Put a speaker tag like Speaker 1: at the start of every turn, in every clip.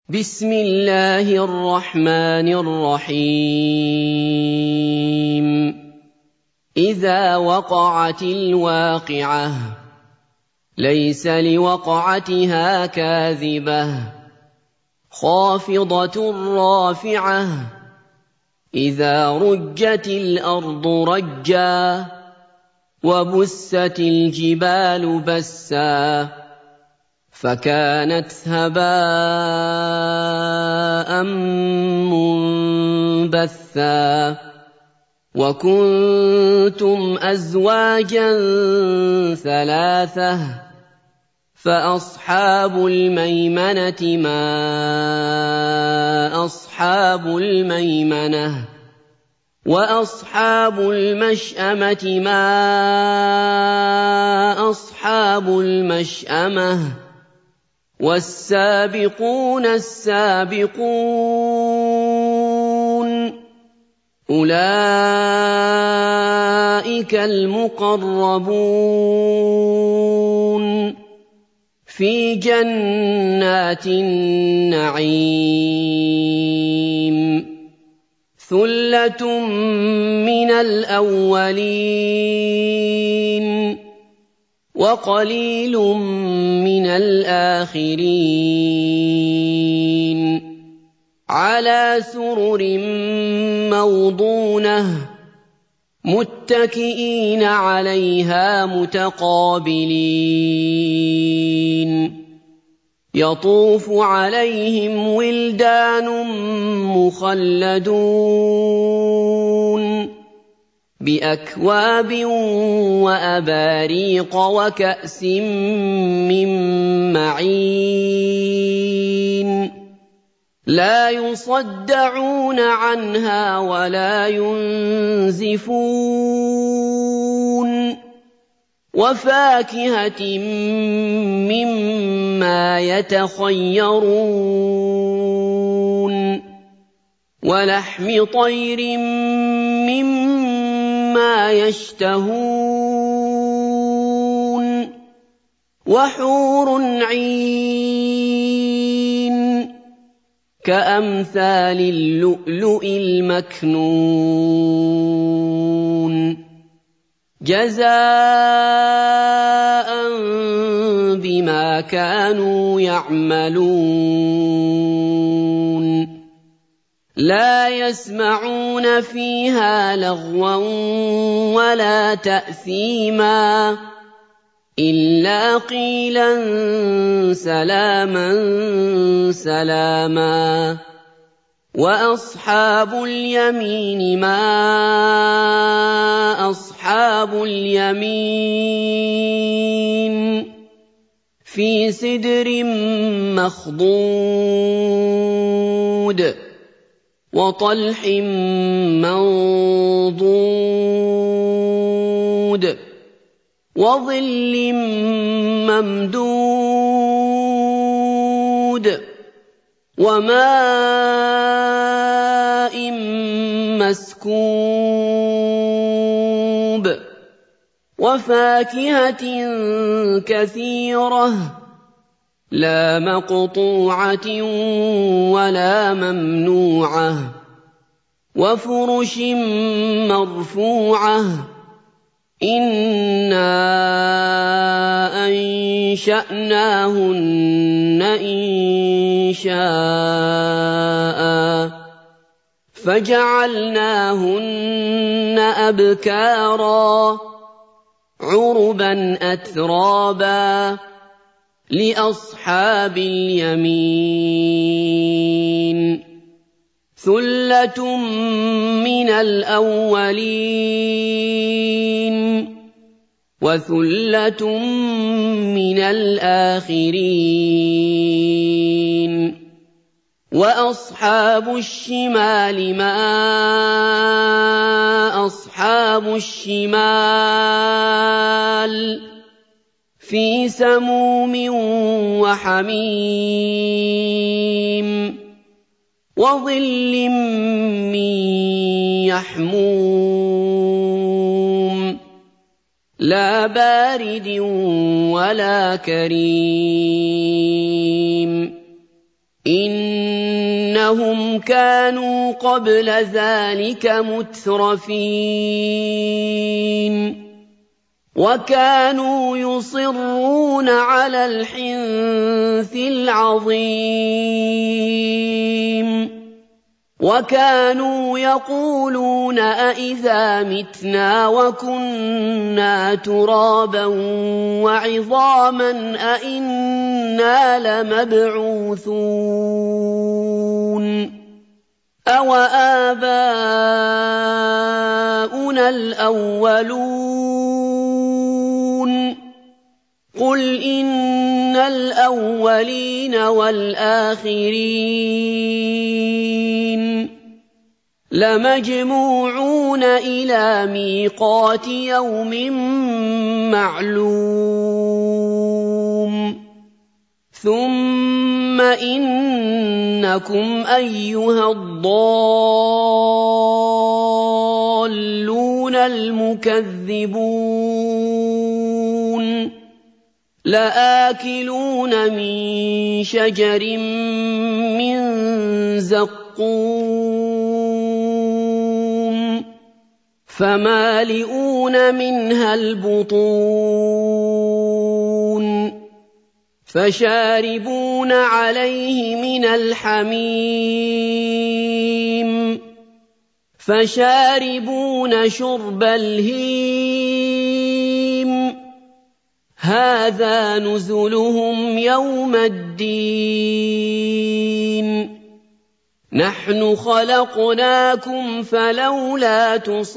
Speaker 1: بسم الله الرحمن الرحيم إذا وقعت الواقعة ليس لوقعتها كاذبة خافضة رافعة إذا رجت الأرض رجا وبست الجبال بسا فكانت هباء منبثا وكنتم أزواجا ثلاثة فأصحاب الميمنة ما أصحاب الميمنة وأصحاب المشأمة ما أصحاب المشأمة والسابقون السابقون أولئك المقربون في جنات النعيم ثلة من الأولين وقليل من الآخرين على سرر موضونة متكئين عليها متقابلين يطوف عليهم ولدان مخلدون بأكواب وأباريق وكأس من معين لا يصدعون عنها ولا ينزفون وفاكهة مما يتخيرون ولحم طير مما يشتهون وحور عين كأمثال اللؤلؤ المكنون جزاء بما كانوا يعملون لا يسمعون فيها لغوا ولا تأثيما إلا قيلا سلاما سلاما وأصحاب اليمين ما أصحاب اليمين في سدر مخضود وطلح منضود وظل ممدود وماء مسكوب وفاكهة كثيرة لا مقطوعة ولا ممنوعة وفرش مرفوعة إنا أنشأناهن إنشاء فجعلناهن أبكارا عربا أترابا لأصحاب اليمين ثلة من الأولين وثلة من الآخرين وأصحاب الشمال ما أصحاب الشمال في سموم وحميم وظل من يحموم لا بارد ولا كريم إِنَّهُمْ كَانُوا قَبْلَ ذَٰلِكَ مُتْرَفِينَ وَكَانُوا يُصِرُّونَ عَلَى الْحِنثِ الْعَظِيمِ وَكَانُوا يَقُولُونَ أَإِذَا مِتْنَا وَكُنَّا تُرَابًا وَعِظَامًا أَإِنَّا لَمَبْعُوثُونَ أَوَآبَاؤُنَا الْأَوَّلُونَ قُلْ إِنَّ الْأَوَّلِينَ وَالْآخِرِينَ لَمَجْمُوعُونَ إِلَىٰ مِيقَاتِ يَوْمٍ مَّعْلُومٍ ثُمَّ إِنَّكُمْ أَيُّهَا الضَّالُّونَ الْمُكَذِّبُونَ لَآكِلُونَ مِن شَجَرٍ مِّن زَقُّومٍ فَمَالِئُونَ مِنْهَا الْبُطُونَ فَشَارِبُونَ عَلَيْهِ مِنَ الْحَمِيمِ فَشَارِبُونَ شُرْبَ الْهِيمِ هَٰذَا نُزُلُهُمْ يَوْمَ الدِّينِ نَحْنُ خَلَقْنَاكُمْ فَلَوْلَا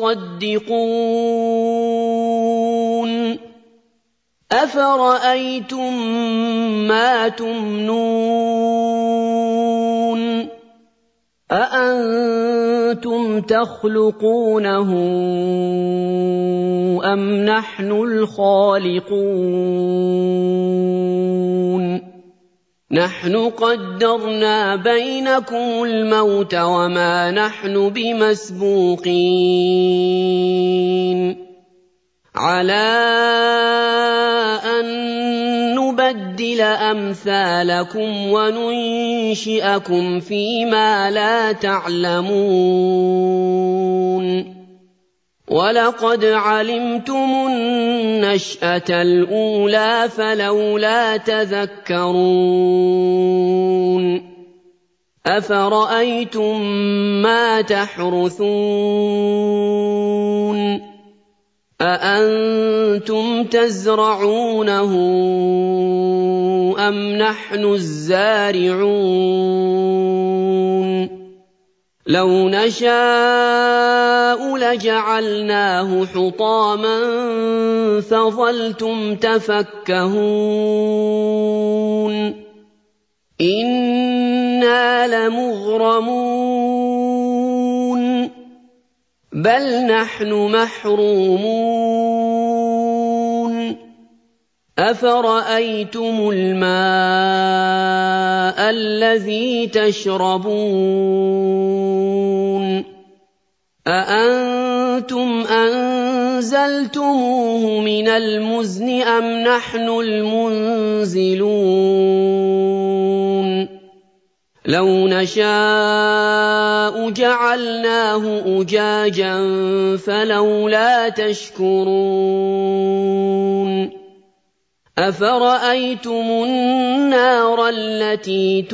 Speaker 1: تُصَدِّقُونَ أَفَرَأَيْتُم مَّا تُمْنُونَ أَأَنتُمْ تَخْلُقُونَهُ أَمْ نَحْنُ الْخَالِقُونَ نَحْنُ قَدَّرْنَا بَيْنَكُمُ الْمَوْتَ وَمَا نَحْنُ بِمَسْبُوقِينَ عَلَىٰ أَن نُّبَدِّلَ أَمْثَالَكُمْ وَنُنشِئَكُمْ فِي مَا لَا تَعْلَمُونَ وَلَقَدْ عَلِمْتُمُ النَّشْأَةَ الْأُولَىٰ فَلَوْلَا تَذَكَّرُونَ أَفَرَأَيْتُم مَّا تَحْرُثُونَ أَأَنتُمْ تَزْرَعُونَهُ أَمْ نَحْنُ الزَّارِعُونَ لَوْ نَشَاءُ لَجَعَلْنَاهُ حُطَامًا فَظَلْتُمْ تَفَكَّهُونَ إِنَّا لَمُغْرَمُونَ بَلْ نَحْنُ مَحْرُومُونَ أَفَرَأَيْتُمُ الْمَاءَ الَّذِي تَشْرَبُونَ أَأَنتُمْ أَنزَلْتُمُوهُ مِنَ الْمُزْنِ أَمْ نَحْنُ الْمُنزِلُونَ لَوْ نَشَاءُ جَعَلْنَاهُ أُجَاجًا فَلَوْلَا تَشْكُرُونَ أَفَرَأَيْتُمُ النَّارَ الَّتِي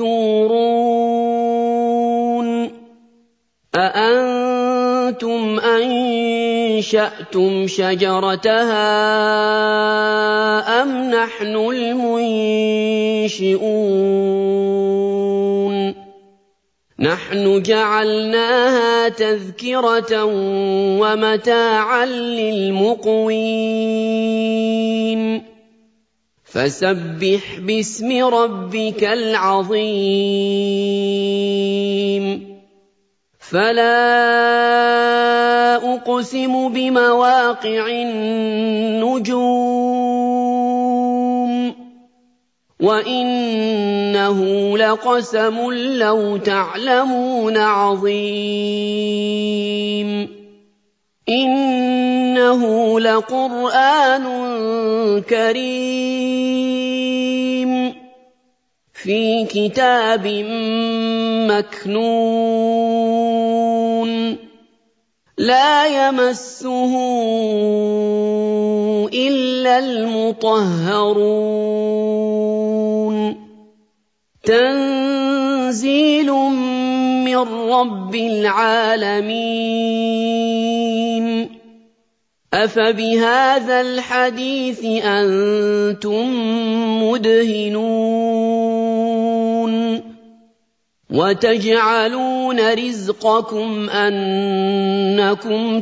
Speaker 1: تُورُونَ أَأَنتُمْ أَنشَأْتُمْ شَجَرَتَهَا أَمْ نَحْنُ الْمُنشِئُونَ نَحْنُ جَعَلْنَاهَا تَذْكِرَةً وَمَتَاعًا لِّلْمُقْوِينَ فَسَبِّحْ بِاسْمِ رَبِّكَ الْعَظِيمِ فَلَا أُقْسِمُ بِمَوَاقِعِ النُّجُومِ وَإِنَّهُ لَقَسَمٌ لَّوْ تَعْلَمُونَ عَظِيمٌ إِنَّهُ لَقُرْآنٌ كَرِيمٌ فِي كِتَابٍ مَّكْنُونٍ لَّا يَمَسُّهُ إِلَّا الْمُطَهَّرُونَ تَنزِيلٌ مِّن رَّبِّ الْعَالَمِينَ أَفَبِهَٰذَا الْحَدِيثِ أَنتُم مُّدْهِنُونَ وَتَجْعَلُونَ رِزْقَكُمْ أَنَّكُمْ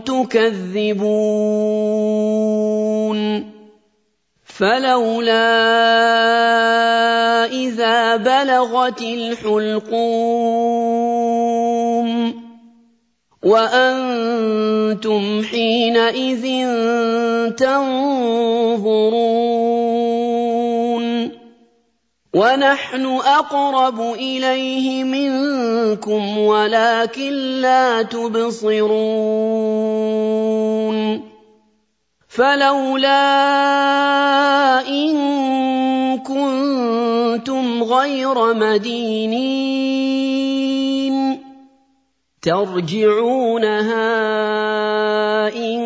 Speaker 1: تُكَذِّبُونَ فَلَوْلَا إِذَا بَلَغَتِ الْحُلْقُومَ وَأَنتُمْ حِينَئِذٍ تَنظُرُونَ وَنَحْنُ أَقْرَبُ إِلَيْهِ مِنكُمْ وَلَٰكِن لَّا تُبْصِرُونَ فَلَوْلَا إِن كُنتُمْ غَيْرَ مَدِينِينَ تَرْجِعُونَهَا إِن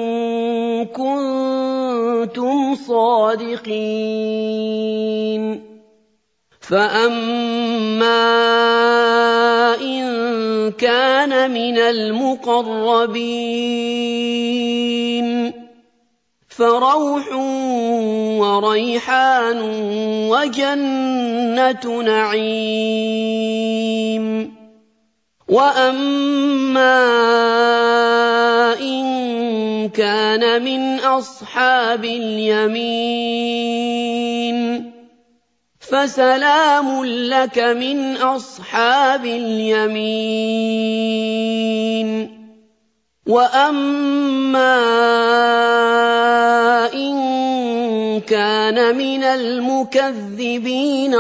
Speaker 1: كُنتُمْ صَادِقِينَ فَأَمَّا إِن كَانَ مِنَ الْمُقَرَّبِينَ فَرَوْحٌ وَرَيْحَانٌ وَجَنَّةُ نَعِيمٍ وَأَمَّا إِن كَانَ مِنْ أَصْحَابِ الْيَمِينِ فَسَلَامٌ لَّكَ مِنْ أَصْحَابِ الْيَمِينِ وَأَمَّا إِن كَانَ مِنَ الْمُكَذِّبِينَ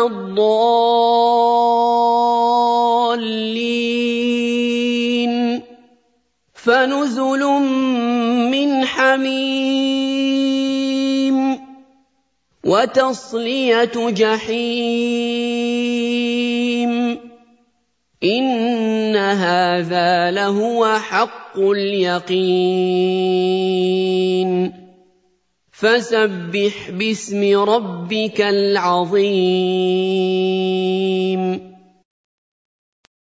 Speaker 1: الضَّالِّينَ فَنُزُلٌ مِّنْ حَمِيمٍ وَتَصْلِيَةُ جَحِيمٍ إِنَّ هَٰذَا لَهُوَ حَقُّ الْيَقِينِ فَسَبِّحْ بِاسْمِ رَبِّكَ الْعَظِيمِ